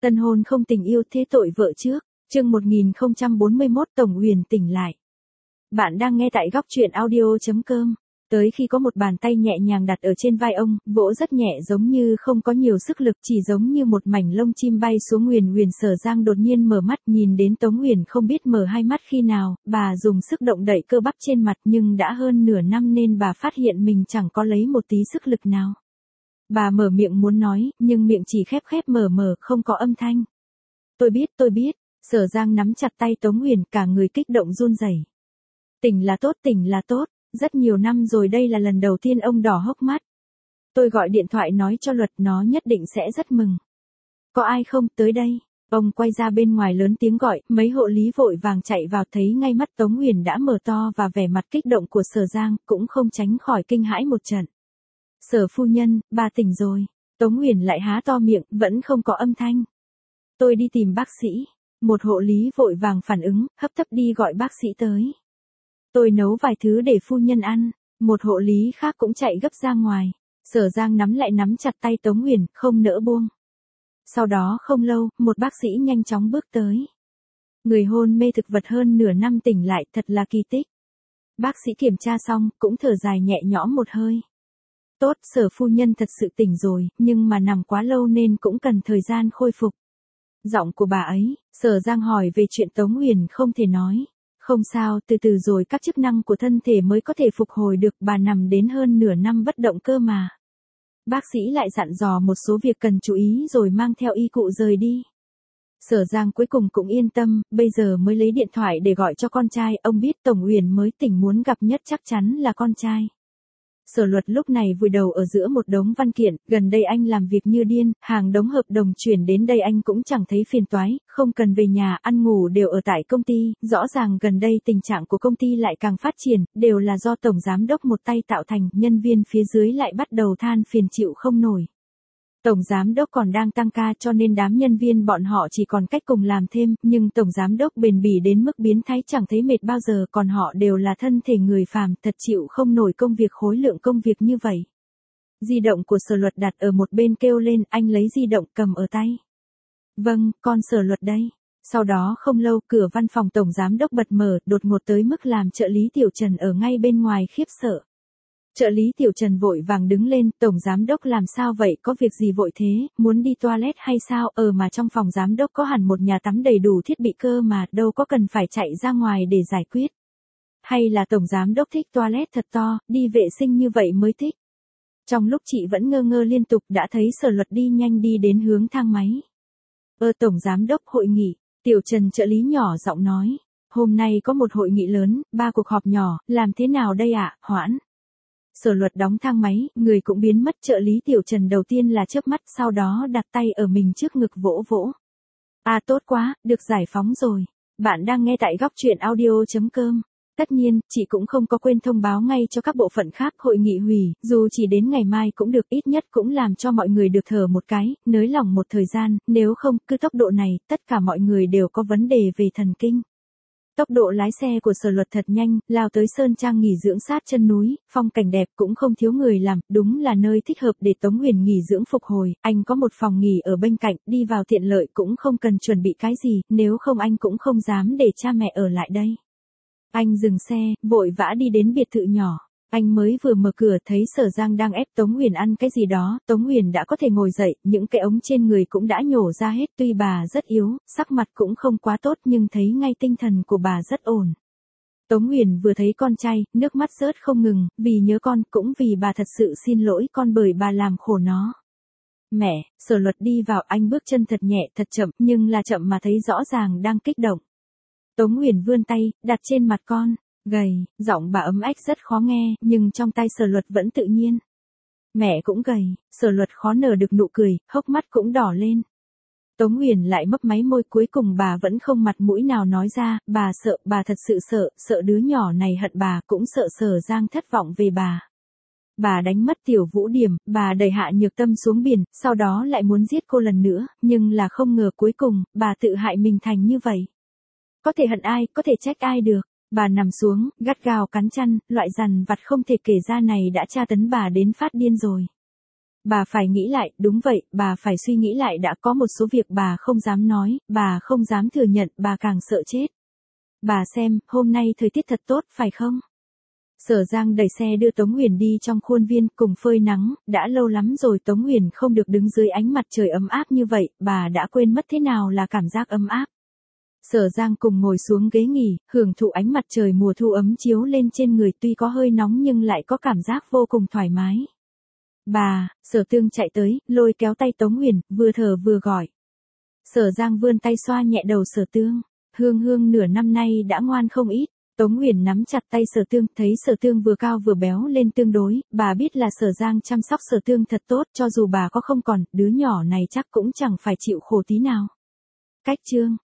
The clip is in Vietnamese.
Tân hôn không tình yêu thế tội vợ trước. Chương 1041 Tổng Huyền tỉnh lại. Bạn đang nghe tại góc truyện audio.com. Tới khi có một bàn tay nhẹ nhàng đặt ở trên vai ông, vỗ rất nhẹ giống như không có nhiều sức lực, chỉ giống như một mảnh lông chim bay xuống. Huyền Sở Giang đột nhiên mở mắt, nhìn đến Tống Huyền không biết mở hai mắt khi nào, bà dùng sức động đậy cơ bắp trên mặt, nhưng đã hơn nửa năm nên bà phát hiện mình chẳng có lấy một tí sức lực nào. Bà mở miệng muốn nói, nhưng miệng chỉ khép mở, không có âm thanh. Tôi biết. Sở Giang nắm chặt tay Tống Huyền, cả người kích động run rẩy. Tỉnh là tốt, rất nhiều năm rồi đây là lần đầu tiên ông đỏ hốc mắt. Tôi gọi điện thoại nói cho Luật, nó nhất định sẽ rất mừng. Có ai không, tới đây. Ông quay ra bên ngoài lớn tiếng gọi, mấy hộ lý vội vàng chạy vào, thấy ngay mắt Tống Huyền đã mở to và vẻ mặt kích động của Sở Giang cũng không tránh khỏi kinh hãi một trận. Sở phu nhân, bà tỉnh rồi. Tống Huyền lại há to miệng, vẫn không có âm thanh. Tôi đi tìm bác sĩ. Một hộ lý vội vàng phản ứng, hấp tấp đi gọi bác sĩ tới. Tôi nấu vài thứ để phu nhân ăn. Một hộ lý khác cũng chạy gấp ra ngoài. Sở Giang nắm chặt tay Tống Huyền, không nỡ buông. Sau đó không lâu, một bác sĩ nhanh chóng bước tới. Người hôn mê thực vật hơn nửa năm tỉnh lại, thật là kỳ tích. Bác sĩ kiểm tra xong, cũng thở dài nhẹ nhõm một hơi. Tốt, Sở phu nhân thật sự tỉnh rồi, nhưng mà nằm quá lâu nên cũng cần thời gian khôi phục. Giọng của bà ấy, Sở Giang hỏi về chuyện Tống Huyền không thể nói. Không sao, từ từ rồi các chức năng của thân thể mới có thể phục hồi được, bà nằm đến hơn nửa năm bất động cơ mà. Bác sĩ lại dặn dò một số việc cần chú ý rồi mang theo y cụ rời đi. Sở Giang cuối cùng cũng yên tâm, bây giờ mới lấy điện thoại để gọi cho con trai, ông biết Tổng Huyền mới tỉnh muốn gặp nhất chắc chắn là con trai. Sở Luật lúc này vùi đầu ở giữa một đống văn kiện, gần đây anh làm việc như điên, hàng đống hợp đồng chuyển đến đây anh cũng chẳng thấy phiền toái, không cần về nhà, ăn ngủ đều ở tại công ty, rõ ràng gần đây tình trạng của công ty lại càng phát triển, đều là do Tổng Giám Đốc một tay tạo thành, nhân viên phía dưới lại bắt đầu than phiền chịu không nổi. Tổng Giám Đốc còn đang tăng ca cho nên đám nhân viên bọn họ chỉ còn cách cùng làm thêm, nhưng Tổng Giám Đốc bền bỉ đến mức biến thái chẳng thấy mệt bao giờ, còn họ đều là thân thể người phàm, thật chịu không nổi công việc, khối lượng công việc như vậy. Di động của Sở Luật đặt ở một bên kêu lên, anh lấy di động cầm ở tay. Vâng, con Sở Luật đây. Sau đó không lâu, cửa văn phòng Tổng Giám Đốc bật mở, đột ngột tới mức làm trợ lý Tiểu Trần ở ngay bên ngoài khiếp sợ. Trợ lý Tiểu Trần vội vàng đứng lên, Tổng Giám Đốc làm sao vậy, có việc gì vội thế, muốn đi toilet hay sao, mà trong phòng Giám Đốc có hẳn một nhà tắm đầy đủ thiết bị cơ mà, đâu có cần phải chạy ra ngoài để giải quyết. Hay là Tổng Giám Đốc thích toilet thật to, đi vệ sinh như vậy mới thích. Trong lúc chị vẫn ngơ ngơ liên tục đã thấy Sở Luật đi nhanh đi đến hướng thang máy. Tổng Giám Đốc hội nghị, Tiểu Trần trợ lý nhỏ giọng nói, hôm nay có một hội nghị lớn, 3 cuộc họp nhỏ, làm thế nào đây ạ, hoãn. Sở Luật đóng thang máy, người cũng biến mất, trợ lý Tiểu Trần đầu tiên là chớp mắt, sau đó đặt tay ở mình trước ngực vỗ vỗ. Tốt quá, được giải phóng rồi. Bạn đang nghe tại góc truyện audio.com. Tất nhiên, chị cũng không có quên thông báo ngay cho các bộ phận khác, hội nghị hủy, dù chỉ đến ngày mai cũng được, ít nhất cũng làm cho mọi người được thở một cái, nới lỏng một thời gian, nếu không, cứ tốc độ này, tất cả mọi người đều có vấn đề về thần kinh. Tốc độ lái xe của Sở Luật thật nhanh, lao tới Sơn Trang nghỉ dưỡng sát chân núi, phong cảnh đẹp cũng không thiếu người làm, đúng là nơi thích hợp để Tống Huyền nghỉ dưỡng phục hồi, anh có một phòng nghỉ ở bên cạnh, đi vào tiện lợi cũng không cần chuẩn bị cái gì, nếu không anh cũng không dám để cha mẹ ở lại đây. Anh dừng xe, vội vã đi đến biệt thự nhỏ. Anh mới vừa mở cửa thấy Sở Giang đang ép Tống Huyền ăn cái gì đó, Tống Huyền đã có thể ngồi dậy, những cái ống trên người cũng đã nhổ ra hết, tuy bà rất yếu, sắc mặt cũng không quá tốt nhưng thấy ngay tinh thần của bà rất ổn. Tống Huyền vừa thấy con trai, nước mắt rớt không ngừng, vì nhớ con, cũng vì bà thật sự xin lỗi con bởi bà làm khổ nó. Mẹ, Sở Luật đi vào, anh bước chân thật nhẹ, thật chậm, nhưng là chậm mà thấy rõ ràng đang kích động. Tống Huyền vươn tay, đặt trên mặt con. Gầy, giọng bà ấm ách rất khó nghe, nhưng trong tay Sở Luật vẫn tự nhiên. Mẹ cũng gầy, Sở Luật khó nở được nụ cười, hốc mắt cũng đỏ lên. Tống Huyền lại mấp máy môi, cuối cùng bà vẫn không mặt mũi nào nói ra, bà sợ, bà thật sự sợ đứa nhỏ này hận bà, cũng sợ Sở Giang thất vọng về bà. Bà đánh mất Tiểu Vũ Điểm, bà đẩy Hạ Nhược Tâm xuống biển, sau đó lại muốn giết cô lần nữa, nhưng là không ngờ cuối cùng, bà tự hại mình thành như vậy. Có thể hận ai, có thể trách ai được. Bà nằm xuống, gắt gao cắn chăn, loại dằn vặt không thể kể ra này đã tra tấn bà đến phát điên rồi. Bà phải nghĩ lại, đúng vậy, bà phải suy nghĩ lại đã có một số việc bà không dám nói, bà không dám thừa nhận, bà càng sợ chết. Bà xem, hôm nay thời tiết thật tốt, phải không? Sở Giang đẩy xe đưa Tống Huyền đi trong khuôn viên cùng phơi nắng, đã lâu lắm rồi Tống Huyền không được đứng dưới ánh mặt trời ấm áp như vậy, bà đã quên mất thế nào là cảm giác ấm áp. Sở Giang cùng ngồi xuống ghế nghỉ, hưởng thụ ánh mặt trời mùa thu ấm chiếu lên trên người tuy có hơi nóng nhưng lại có cảm giác vô cùng thoải mái. Bà, Sở Tương chạy tới, lôi kéo tay Tống Huyền, vừa thở vừa gọi. Sở Giang vươn tay xoa nhẹ đầu Sở Tương, Hương Hương nửa năm nay đã ngoan không ít. Tống Huyền nắm chặt tay Sở Tương, thấy Sở Tương vừa cao vừa béo lên tương đối, bà biết là Sở Giang chăm sóc Sở Tương thật tốt, cho dù bà có không còn, đứa nhỏ này chắc cũng chẳng phải chịu khổ tí nào. Cách chương